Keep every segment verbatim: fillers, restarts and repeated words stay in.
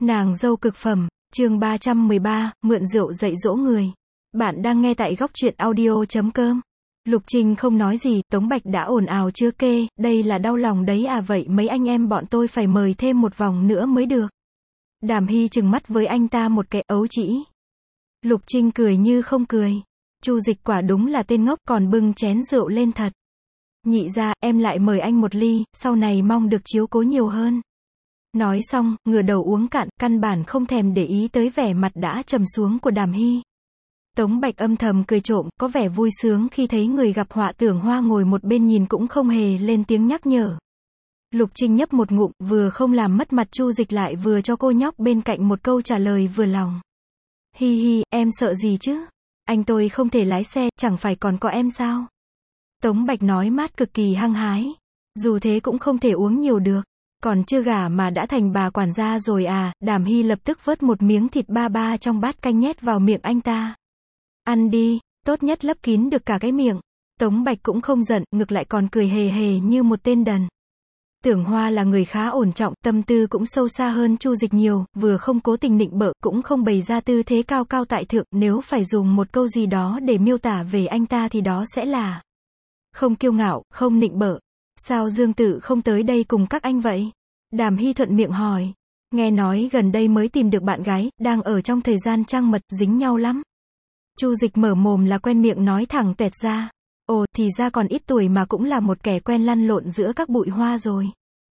Nàng dâu cực phẩm, chương ba trăm mười ba, mượn rượu dạy dỗ người. Bạn đang nghe tại góc truyện audio chấm com. Lục Trinh không nói gì, Tống Bạch đã ồn ào chưa kê, đây là đau lòng đấy à, vậy mấy anh em bọn tôi phải mời thêm một vòng nữa mới được. Đàm Hy trừng mắt với anh ta một cái, ấu trĩ. Lục Trinh cười như không cười. Chu Dịch quả đúng là tên ngốc, còn bưng chén rượu lên thật. Nhị ra, em lại mời anh một ly, sau này mong được chiếu cố nhiều hơn. Nói xong, ngửa đầu uống cạn, căn bản không thèm để ý tới vẻ mặt đã trầm xuống của Đàm Hy. Tống Bạch âm thầm cười trộm, có vẻ vui sướng khi thấy người gặp họa. Tưởng Hoa ngồi một bên nhìn cũng không hề lên tiếng nhắc nhở. Lục Trinh nhấp một ngụm, vừa không làm mất mặt Chu Dịch lại vừa cho cô nhóc bên cạnh một câu trả lời vừa lòng. Hi hi, em sợ gì chứ? Anh tôi không thể lái xe, chẳng phải còn có em sao? Tống Bạch nói mát cực kỳ hăng hái. Dù thế cũng không thể uống nhiều được. Còn chưa gả mà đã thành bà quản gia rồi à? Đàm Hy lập tức vớt một miếng thịt ba ba trong bát canh nhét vào miệng anh ta. Ăn đi, tốt nhất lấp kín được cả cái miệng. Tống Bạch cũng không giận, ngược lại còn cười hề hề như một tên đần. Tưởng Hoa là người khá ổn trọng, tâm tư cũng sâu xa hơn Chu Dịch nhiều, vừa không cố tình nịnh bợ, cũng không bày ra tư thế cao cao tại thượng, nếu phải dùng một câu gì đó để miêu tả về anh ta thì đó sẽ là không kiêu ngạo, không nịnh bợ. Sao Dương Tử không tới đây cùng các anh vậy? Đàm Hy thuận miệng hỏi. Nghe nói gần đây mới tìm được bạn gái, đang ở trong thời gian trăng mật, dính nhau lắm. Chu Dịch mở mồm là quen miệng nói thẳng tuẹt ra. Ồ, thì ra còn ít tuổi mà cũng là một kẻ quen lăn lộn giữa các bụi hoa rồi.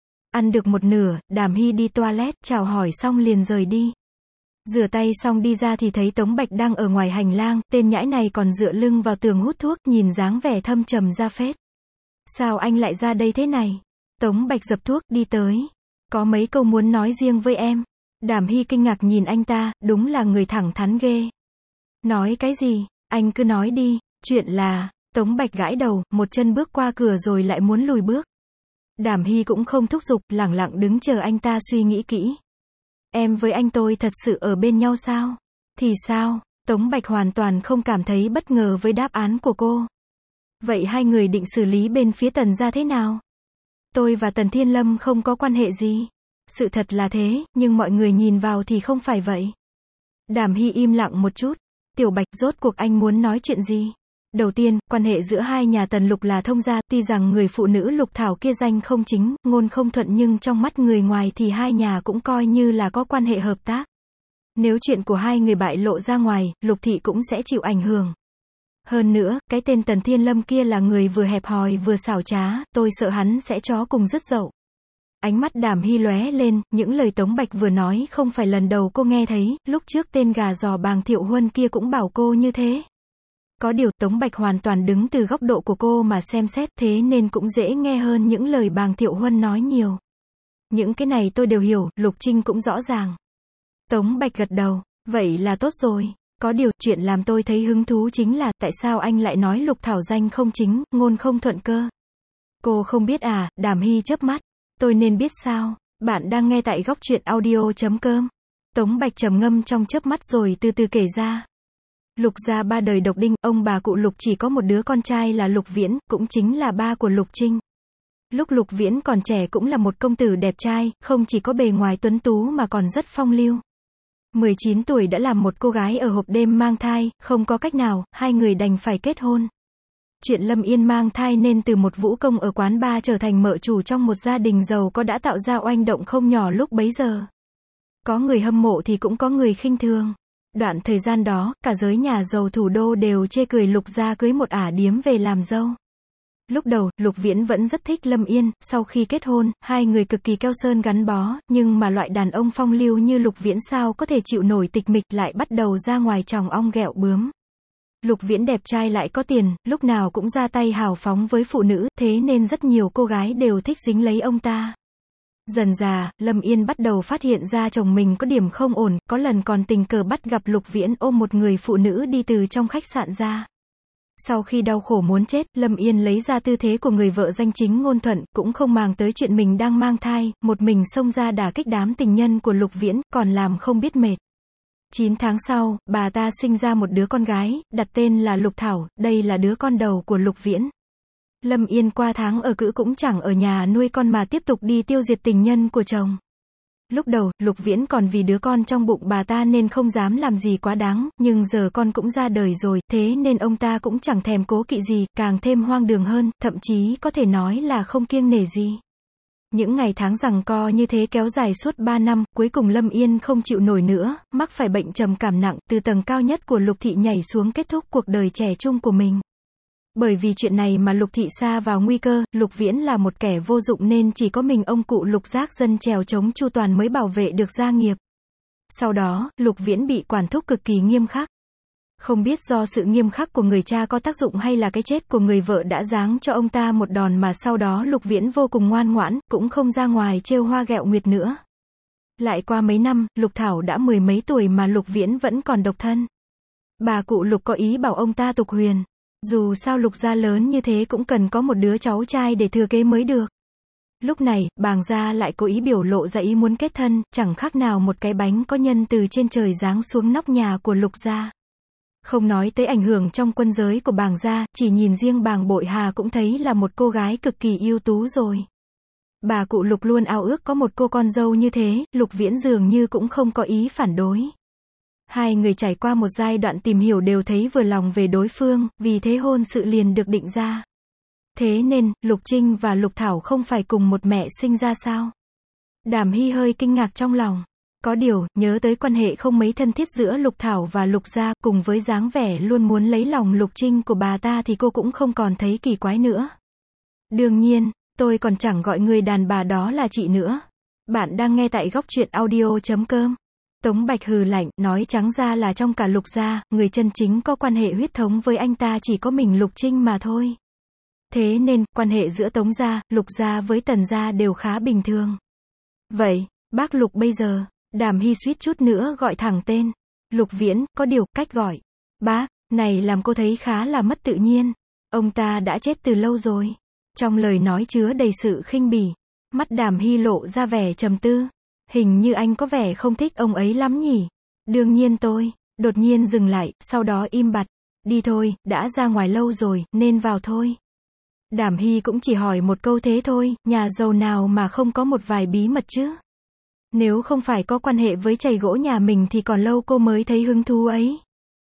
Ăn được một nửa, Đàm Hy đi toilet, chào hỏi xong liền rời đi. Rửa tay xong đi ra thì thấy Tống Bạch đang ở ngoài hành lang, tên nhãi này còn dựa lưng vào tường hút thuốc, nhìn dáng vẻ thâm trầm ra phết. Sao anh lại ra đây thế này? Tống Bạch dập thuốc, đi tới. Có mấy câu muốn nói riêng với em. Đàm Hy kinh ngạc nhìn anh ta, đúng là người thẳng thắn ghê. Nói cái gì? Anh cứ nói đi. Chuyện là, Tống Bạch gãi đầu, một chân bước qua cửa rồi lại muốn lùi bước. Đàm Hy cũng không thúc giục, lẳng lặng đứng chờ anh ta suy nghĩ kỹ. Em với anh tôi thật sự ở bên nhau sao? Thì sao? Tống Bạch hoàn toàn không cảm thấy bất ngờ với đáp án của cô. Vậy hai người định xử lý bên phía Tần gia thế nào? Tôi và Tần Thiên Lâm không có quan hệ gì. Sự thật là thế, nhưng mọi người nhìn vào thì không phải vậy. Đàm Hy im lặng một chút. Tiểu Bạch, rốt cuộc anh muốn nói chuyện gì? Đầu tiên, quan hệ giữa hai nhà Tần Lục là thông gia, tuy rằng người phụ nữ Lục Thảo kia danh không chính, ngôn không thuận, nhưng trong mắt người ngoài thì hai nhà cũng coi như là có quan hệ hợp tác. Nếu chuyện của hai người bại lộ ra ngoài, Lục Thị cũng sẽ chịu ảnh hưởng. Hơn nữa, cái tên Tần Thiên Lâm kia là người vừa hẹp hòi vừa xảo trá, tôi sợ hắn sẽ chó cùng rứt dậu. Ánh mắt Đàm Hy lóe lên, những lời Tống Bạch vừa nói không phải lần đầu cô nghe thấy, lúc trước tên gà giò Bàng Thiệu Huân kia cũng bảo cô như thế. Có điều Tống Bạch hoàn toàn đứng từ góc độ của cô mà xem xét, thế nên cũng dễ nghe hơn những lời Bàng Thiệu Huân nói nhiều. Những cái này tôi đều hiểu, Lục Trinh cũng rõ ràng. Tống Bạch gật đầu, vậy là tốt rồi. Có điều, chuyện làm tôi thấy hứng thú chính là, tại sao anh lại nói Lục Thảo danh không chính, ngôn không thuận cơ? Cô không biết à? Đàm Hy chớp mắt. Tôi nên biết sao? Bạn đang nghe tại góc truyện audio chấm com. Tống Bạch trầm ngâm trong chớp mắt rồi từ từ kể ra. Lục gia ba đời độc đinh, ông bà cụ Lục chỉ có một đứa con trai là Lục Viễn, cũng chính là ba của Lục Trinh. Lúc Lục Viễn còn trẻ cũng là một công tử đẹp trai, không chỉ có bề ngoài tuấn tú mà còn rất phong lưu. mười chín tuổi đã làm một cô gái ở hộp đêm mang thai, không có cách nào, hai người đành phải kết hôn. Chuyện Lâm Yên mang thai nên từ một vũ công ở quán bar trở thành mợ chủ trong một gia đình giàu có đã tạo ra oanh động không nhỏ lúc bấy giờ. Có người hâm mộ thì cũng có người khinh thường. Đoạn thời gian đó, cả giới nhà giàu thủ đô đều chê cười Lục gia cưới một ả điếm về làm dâu. Lúc đầu, Lục Viễn vẫn rất thích Lâm Yên, sau khi kết hôn, hai người cực kỳ keo sơn gắn bó, nhưng mà loại đàn ông phong lưu như Lục Viễn sao có thể chịu nổi tịch mịch, lại bắt đầu ra ngoài tròng ong ghẹo bướm. Lục Viễn đẹp trai lại có tiền, lúc nào cũng ra tay hào phóng với phụ nữ, thế nên rất nhiều cô gái đều thích dính lấy ông ta. Dần dà, Lâm Yên bắt đầu phát hiện ra chồng mình có điểm không ổn, có lần còn tình cờ bắt gặp Lục Viễn ôm một người phụ nữ đi từ trong khách sạn ra. Sau khi đau khổ muốn chết, Lâm Yên lấy ra tư thế của người vợ danh chính ngôn thuận, cũng không màng tới chuyện mình đang mang thai, một mình xông ra đả kích đám tình nhân của Lục Viễn, còn làm không biết mệt. chín tháng sau, bà ta sinh ra một đứa con gái, đặt tên là Lục Thảo, đây là đứa con đầu của Lục Viễn. Lâm Yên qua tháng ở cữ cũng chẳng ở nhà nuôi con mà tiếp tục đi tiêu diệt tình nhân của chồng. Lúc đầu, Lục Viễn còn vì đứa con trong bụng bà ta nên không dám làm gì quá đáng, nhưng giờ con cũng ra đời rồi, thế nên ông ta cũng chẳng thèm cố kỵ gì, càng thêm hoang đường hơn, thậm chí có thể nói là không kiêng nể gì. Những ngày tháng giằng co như thế kéo dài suốt ba năm, cuối cùng Lâm Yên không chịu nổi nữa, mắc phải bệnh trầm cảm nặng, từ tầng cao nhất của Lục thị nhảy xuống kết thúc cuộc đời trẻ trung của mình. Bởi vì chuyện này mà Lục thị sa vào nguy cơ, Lục Viễn là một kẻ vô dụng nên chỉ có mình ông cụ Lục Giác Dân chèo chống chu toàn mới bảo vệ được gia nghiệp. Sau đó, Lục Viễn bị quản thúc cực kỳ nghiêm khắc. Không biết do sự nghiêm khắc của người cha có tác dụng hay là cái chết của người vợ đã giáng cho ông ta một đòn mà sau đó Lục Viễn vô cùng ngoan ngoãn, cũng không ra ngoài trêu hoa ghẹo nguyệt nữa. Lại qua mấy năm, Lục Thảo đã mười mấy tuổi mà Lục Viễn vẫn còn độc thân. Bà cụ Lục có ý bảo ông ta tục huyền. Dù sao Lục gia lớn như thế cũng cần có một đứa cháu trai để thừa kế mới được. Lúc này, bàng gia lại cố ý biểu lộ ra ý muốn kết thân, chẳng khác nào một cái bánh có nhân từ trên trời giáng xuống nóc nhà của Lục gia. Không nói tới ảnh hưởng trong quân giới của bàng gia, chỉ nhìn riêng bàng Bội Hà cũng thấy là một cô gái cực kỳ ưu tú rồi. Bà cụ Lục luôn ao ước có một cô con dâu như thế, Lục Viễn dường như cũng không có ý phản đối. Hai người trải qua một giai đoạn tìm hiểu đều thấy vừa lòng về đối phương, vì thế hôn sự liền được định ra. Thế nên, Lục Trinh và Lục Thảo không phải cùng một mẹ sinh ra sao? Đàm Hy hơi kinh ngạc trong lòng. Có điều, nhớ tới quan hệ không mấy thân thiết giữa Lục Thảo và Lục gia, cùng với dáng vẻ luôn muốn lấy lòng Lục Trinh của bà ta thì cô cũng không còn thấy kỳ quái nữa. Đương nhiên, tôi còn chẳng gọi người đàn bà đó là chị nữa. Bạn đang nghe tại góc truyện audio chấm com. Tống Bạch hừ lạnh, nói trắng ra là trong cả Lục gia, người chân chính có quan hệ huyết thống với anh ta chỉ có mình Lục Trinh mà thôi. Thế nên, quan hệ giữa Tống gia, Lục gia với Tần gia đều khá bình thường. Vậy, bác Lục bây giờ, Đàm Hy suýt chút nữa gọi thẳng tên. Lục Viễn, có điều, cách gọi. Bác, này làm cô thấy khá là mất tự nhiên. Ông ta đã chết từ lâu rồi. Trong lời nói chứa đầy sự khinh bỉ. Mắt Đàm Hy lộ ra vẻ trầm tư. Hình như anh có vẻ không thích ông ấy lắm nhỉ. Đương nhiên tôi, đột nhiên dừng lại, sau đó im bặt. Đi thôi, đã ra ngoài lâu rồi, nên vào thôi. Đàm Hy cũng chỉ hỏi một câu thế thôi, nhà giàu nào mà không có một vài bí mật chứ. Nếu không phải có quan hệ với chày gỗ nhà mình thì còn lâu cô mới thấy hứng thú ấy.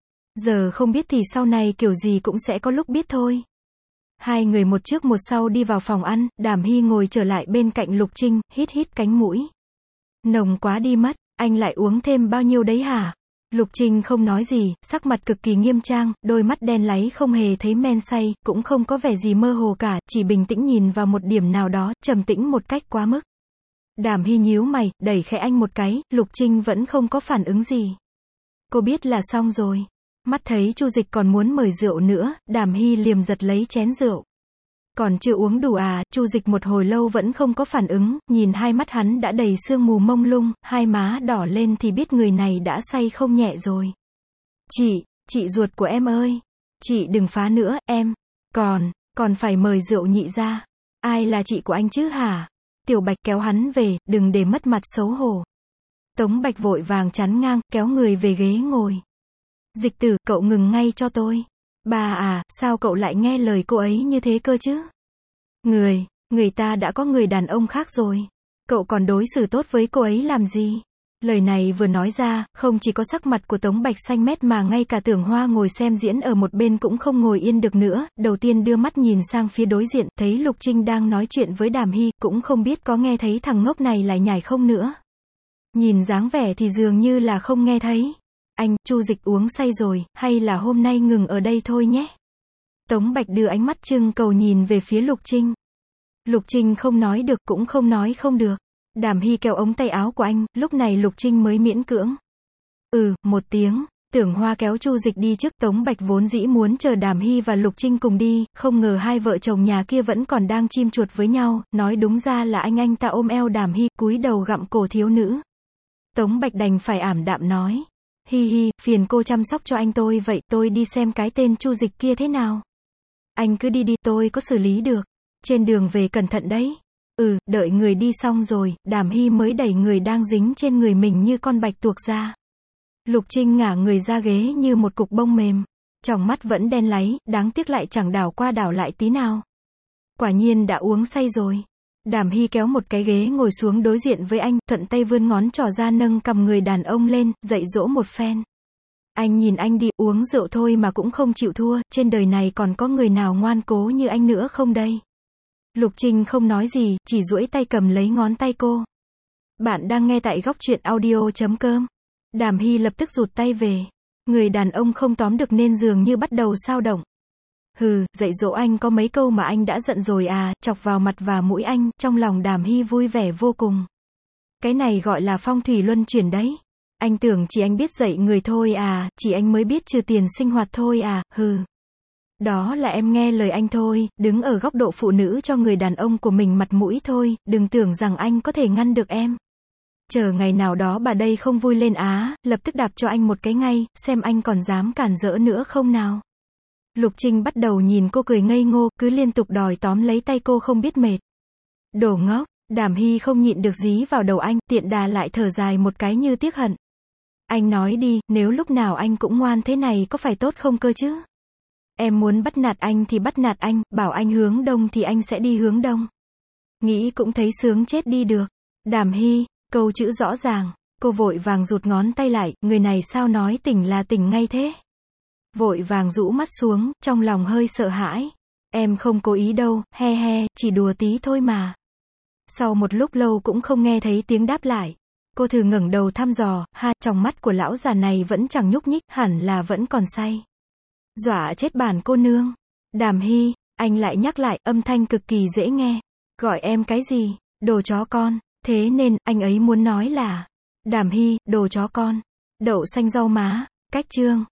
Giờ không biết thì sau này kiểu gì cũng sẽ có lúc biết thôi. Hai người một trước một sau đi vào phòng ăn, Đàm Hy ngồi trở lại bên cạnh Lục Trinh, hít hít cánh mũi. Nồng quá đi mất, anh lại uống thêm bao nhiêu đấy hả? Lục Trinh không nói gì, sắc mặt cực kỳ nghiêm trang, đôi mắt đen láy không hề thấy men say, cũng không có vẻ gì mơ hồ cả, chỉ bình tĩnh nhìn vào một điểm nào đó, trầm tĩnh một cách quá mức. Đàm Hy nhíu mày, đẩy khẽ anh một cái, Lục Trinh vẫn không có phản ứng gì. Cô biết là xong rồi. Mắt thấy Chu Dịch còn muốn mời rượu nữa, Đàm Hy liềm giật lấy chén rượu. Còn chưa uống đủ à? Chu Dịch một hồi lâu vẫn không có phản ứng, nhìn hai mắt hắn đã đầy sương mù mông lung, hai má đỏ lên thì biết người này đã say không nhẹ rồi. Chị, chị ruột của em ơi. Chị đừng phá nữa, em. Còn, còn phải mời rượu nhị ra. Ai là chị của anh chứ hả? Tiểu Bạch kéo hắn về, đừng để mất mặt xấu hổ. Tống Bạch vội vàng chắn ngang, kéo người về ghế ngồi. Dịch Tử, cậu ngừng ngay cho tôi. Bà à, sao cậu lại nghe lời cô ấy như thế cơ chứ? Người, người ta đã có người đàn ông khác rồi. Cậu còn đối xử tốt với cô ấy làm gì? Lời này vừa nói ra, không chỉ có sắc mặt của Tống Bạch xanh mét mà ngay cả Tưởng Hoa ngồi xem diễn ở một bên cũng không ngồi yên được nữa, đầu tiên đưa mắt nhìn sang phía đối diện, thấy Lục Trinh đang nói chuyện với Đàm Hy, cũng không biết có nghe thấy thằng ngốc này lại nhảy không nữa. Nhìn dáng vẻ thì dường như là không nghe thấy. Anh, Chu Dịch uống say rồi, hay là hôm nay ngừng ở đây thôi nhé? Tống Bạch đưa ánh mắt trưng cầu nhìn về phía Lục Trinh. Lục Trinh không nói được cũng không nói không được. Đàm Hy kéo ống tay áo của anh, lúc này Lục Trinh mới miễn cưỡng. Ừ, một tiếng. Tưởng Hoa kéo Chu Dịch đi trước. Tống Bạch vốn dĩ muốn chờ Đàm Hy và Lục Trinh cùng đi, không ngờ hai vợ chồng nhà kia vẫn còn đang chim chuột với nhau, nói đúng ra là anh anh ta ôm eo Đàm Hy, cúi đầu gặm cổ thiếu nữ. Tống Bạch đành phải ảm đạm nói. Hi hi, phiền cô chăm sóc cho anh tôi vậy, tôi đi xem cái tên Chu Dịch kia thế nào. Anh cứ đi đi, tôi có xử lý được. Trên đường về cẩn thận đấy. Ừ, đợi người đi xong rồi, Đàm Hy mới đẩy người đang dính trên người mình như con bạch tuộc ra. Lục Trinh ngả người ra ghế như một cục bông mềm. Tròng mắt vẫn đen láy, đáng tiếc lại chẳng đảo qua đảo lại tí nào. Quả nhiên đã uống say rồi. Đàm Hy kéo một cái ghế ngồi xuống đối diện với anh, thuận tay vươn ngón trỏ ra nâng cầm người đàn ông lên, dạy dỗ một phen. Anh nhìn anh đi, uống rượu thôi mà cũng không chịu thua, trên đời này còn có người nào ngoan cố như anh nữa không đây? Lục Trinh không nói gì, chỉ duỗi tay cầm lấy ngón tay cô. Bạn đang nghe tại góc truyện audio chấm com. Đàm Hy lập tức rụt tay về. Người đàn ông không tóm được nên dường như bắt đầu xao động. Hừ, dạy dỗ anh có mấy câu mà anh đã giận rồi à, chọc vào mặt và mũi anh, trong lòng Đàm Hy vui vẻ vô cùng. Cái này gọi là phong thủy luân chuyển đấy. Anh tưởng chỉ anh biết dạy người thôi à, chỉ anh mới biết trừ tiền sinh hoạt thôi à, hừ. Đó là em nghe lời anh thôi, đứng ở góc độ phụ nữ cho người đàn ông của mình mặt mũi thôi, đừng tưởng rằng anh có thể ngăn được em. Chờ ngày nào đó bà đây không vui lên á, lập tức đạp cho anh một cái ngay, xem anh còn dám cản rỡ nữa không nào. Lục Trinh bắt đầu nhìn cô cười ngây ngô, cứ liên tục đòi tóm lấy tay cô không biết mệt. Đồ ngốc, Đàm Hy không nhịn được dí vào đầu anh, tiện đà lại thở dài một cái như tiếc hận. Anh nói đi, nếu lúc nào anh cũng ngoan thế này có phải tốt không cơ chứ? Em muốn bắt nạt anh thì bắt nạt anh, bảo anh hướng đông thì anh sẽ đi hướng đông. Nghĩ cũng thấy sướng chết đi được. Đàm Hy, câu chữ rõ ràng, cô vội vàng rụt ngón tay lại, người này sao nói tỉnh là tỉnh ngay thế? Vội vàng rũ mắt xuống, trong lòng hơi sợ hãi. Em không cố ý đâu, he he, chỉ đùa tí thôi mà. Sau một lúc lâu cũng không nghe thấy tiếng đáp lại. Cô thử ngẩng đầu thăm dò, ha, trong mắt của lão già này vẫn chẳng nhúc nhích, hẳn là vẫn còn say. Dọa chết bản cô nương. Đàm Hy, anh lại nhắc lại, âm thanh cực kỳ dễ nghe. Gọi em cái gì? Đồ chó con. Thế nên, anh ấy muốn nói là Đàm Hy, đồ chó con. Đậu xanh rau má. Cách chương.